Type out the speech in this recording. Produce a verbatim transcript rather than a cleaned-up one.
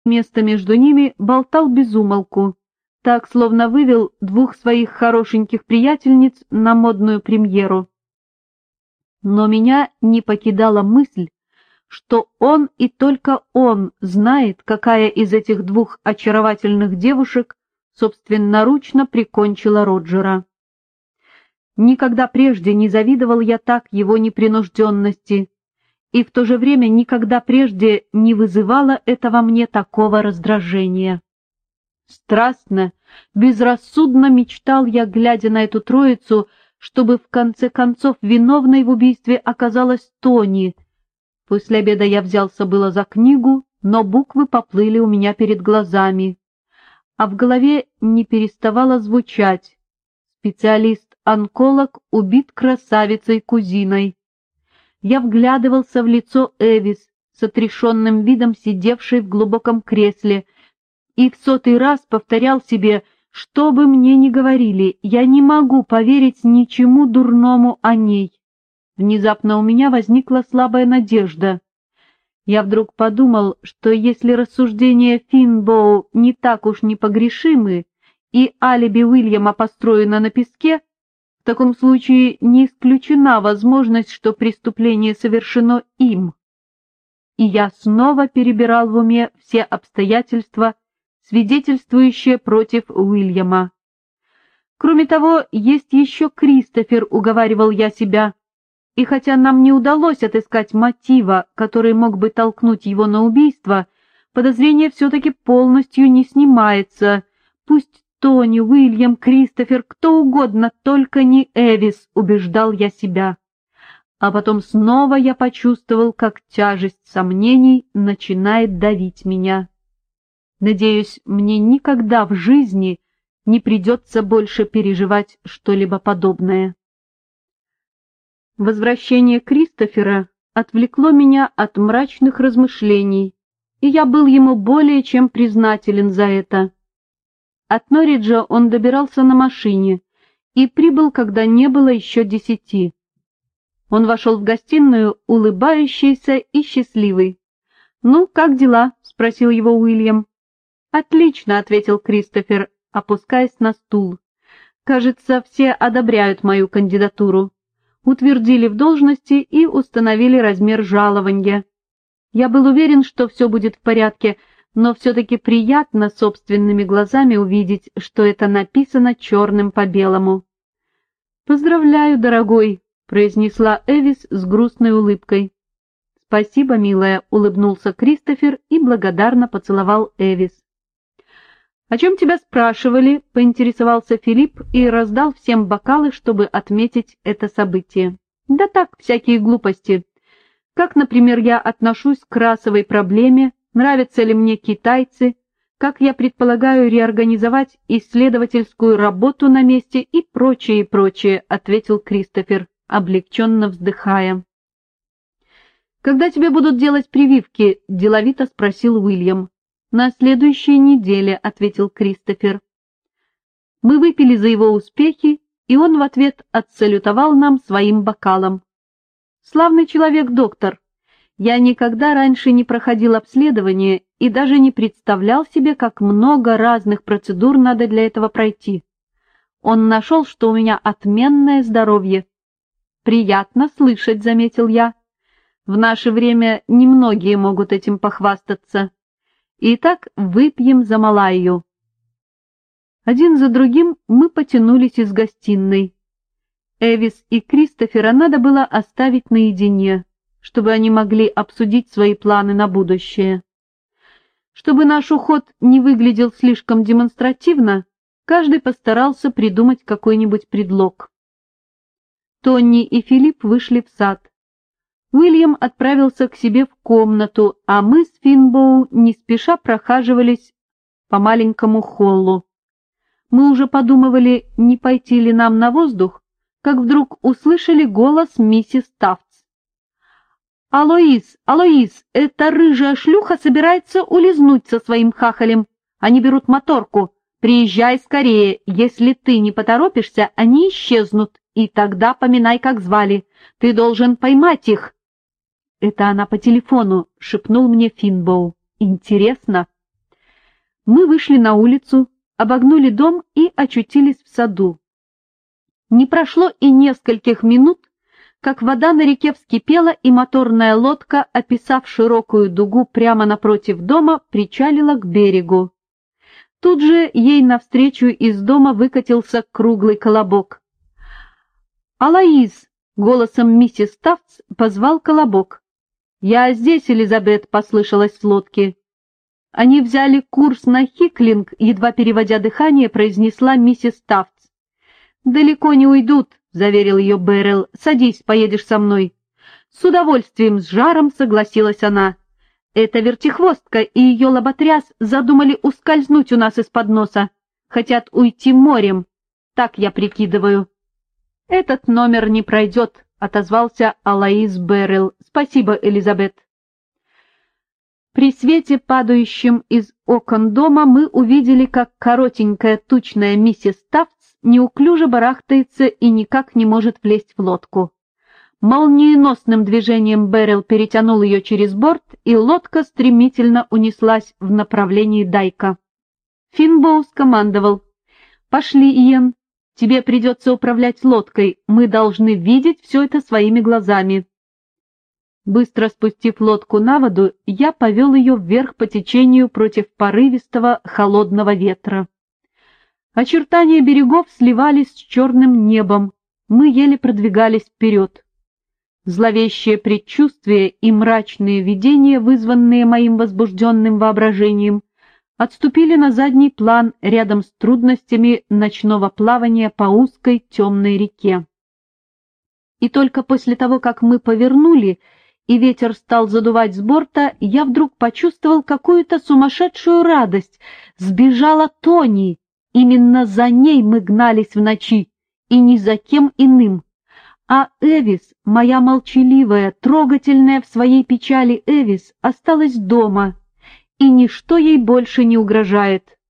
место между ними болтал без умолку, так, словно вывел двух своих хорошеньких приятельниц на модную премьеру. Но меня не покидала мысль, что он и только он знает, какая из этих двух очаровательных девушек собственноручно прикончила Роджера. Никогда прежде не завидовал я так его непринужденности, и в то же время никогда прежде не вызывало это во мне такого раздражения. Страстно, безрассудно мечтал я, глядя на эту троицу, чтобы в конце концов виновной в убийстве оказалась Тони. После обеда я взялся было за книгу, но буквы поплыли у меня перед глазами, а в голове не переставало звучать: специалист-онколог убит красавицей-кузиной. Я вглядывался в лицо Эвис, с отрешенным видом сидевшей в глубоком кресле, и в сотый раз повторял себе, что бы мне ни говорили, я не могу поверить ничему дурному о ней. Внезапно у меня возникла слабая надежда. Я вдруг подумал, что если рассуждения Финбоу не так уж непогрешимы, и алиби Уильяма построено на песке, в таком случае не исключена возможность, что преступление совершено им. И я снова перебирал в уме все обстоятельства, свидетельствующие против Уильяма. Кроме того, есть еще Кристофер, уговаривал я себя, и хотя нам не удалось отыскать мотива, который мог бы толкнуть его на убийство, подозрение все-таки полностью не снимается. Пусть Тони, Уильям, Кристофер, кто угодно, только не Эвис, убеждал я себя. А потом снова я почувствовал, как тяжесть сомнений начинает давить меня. Надеюсь, мне никогда в жизни не придется больше переживать что-либо подобное. Возвращение Кристофера отвлекло меня от мрачных размышлений, и я был ему более чем признателен за это. От Норриджа он добирался на машине и прибыл, когда не было еще десяти. Он вошел в гостиную, улыбающийся и счастливый. «Ну, как дела?» — спросил его Уильям. «Отлично», — ответил Кристофер, опускаясь на стул. «Кажется, все одобряют мою кандидатуру. Утвердили в должности и установили размер жалования. Я был уверен, что все будет в порядке, но все-таки приятно собственными глазами увидеть, что это написано черным по белому». «Поздравляю, дорогой», — произнесла Эвис с грустной улыбкой. «Спасибо, милая», — улыбнулся Кристофер и благодарно поцеловал Эвис. «О чем тебя спрашивали?» — поинтересовался Филипп и раздал всем бокалы, чтобы отметить это событие. «Да так, всякие глупости. Как, например, я отношусь к расовой проблеме, нравятся ли мне китайцы, как я предполагаю реорганизовать исследовательскую работу на месте и прочее, и прочее», — ответил Кристофер, облегченно вздыхая. «Когда тебе будут делать прививки?» — деловито спросил Уильям. «На следующей неделе», — ответил Кристофер. Мы выпили за его успехи, и он в ответ отсалютовал нам своим бокалом. «Славный человек, доктор. Я никогда раньше не проходил обследование и даже не представлял себе, как много разных процедур надо для этого пройти. Он нашел, что у меня отменное здоровье». «Приятно слышать», — заметил я. «В наше время немногие могут этим похвастаться. Итак, выпьем за Малайю». Один за другим мы потянулись из гостиной. Эвис и Кристофера надо было оставить наедине, чтобы они могли обсудить свои планы на будущее. Чтобы наш уход не выглядел слишком демонстративно, каждый постарался придумать какой-нибудь предлог. Тонни и Филипп вышли в сад. Уильям отправился к себе в комнату, а мы с Финбоу не спеша прохаживались по маленькому холлу. Мы уже подумывали, не пойти ли нам на воздух, как вдруг услышали голос миссис Тафтс. «Алоиз, Алоиз, эта рыжая шлюха собирается улизнуть со своим хахалем. Они берут моторку. Приезжай скорее, если ты не поторопишься, они исчезнут, и тогда поминай, как звали. Ты должен поймать их». «Это она по телефону», — шепнул мне Финбоу. «Интересно». Мы вышли на улицу, обогнули дом и очутились в саду. Не прошло и нескольких минут, как вода на реке вскипела, и моторная лодка, описав широкую дугу прямо напротив дома, причалила к берегу. Тут же ей навстречу из дома выкатился круглый колобок. «Алоиз!» — голосом миссис Тафтс позвал колобок. «Я здесь, Элизабет», — послышалось с лодки. «Они взяли курс на Хиклинг», — едва переводя дыхание, произнесла миссис Тафтс. «Далеко не уйдут», — заверил ее Беррелл. «Садись, поедешь со мной». С удовольствием, с жаром согласилась она. «Эта вертихвостка и ее лоботряс задумали ускользнуть у нас из-под носа. Хотят уйти морем. Так я прикидываю». «Этот номер не пройдет», — отозвался Алоиз Беррелл. «Спасибо, Элизабет». При свете, падающем из окон дома, мы увидели, как коротенькая тучная миссис Тафтс неуклюже барахтается и никак не может влезть в лодку. Молниеносным движением Беррелл перетянул ее через борт, и лодка стремительно унеслась в направлении Дайка. Финбоу скомандовал: «Пошли, Иэн, тебе придется управлять лодкой, мы должны видеть все это своими глазами». Быстро спустив лодку на воду, я повел ее вверх по течению против порывистого холодного ветра. Очертания берегов сливались с черным небом, мы еле продвигались вперед. Зловещее предчувствие и мрачные видения, вызванные моим возбужденным воображением, отступили на задний план рядом с трудностями ночного плавания по узкой темной реке. И только после того, как мы повернули, и ветер стал задувать с борта, я вдруг почувствовал какую-то сумасшедшую радость. Сбежала Тони. Именно за ней мы гнались в ночи, и ни за кем иным. А Эвис, моя молчаливая, трогательная в своей печали Эвис, осталась дома, и ничто ей больше не угрожает.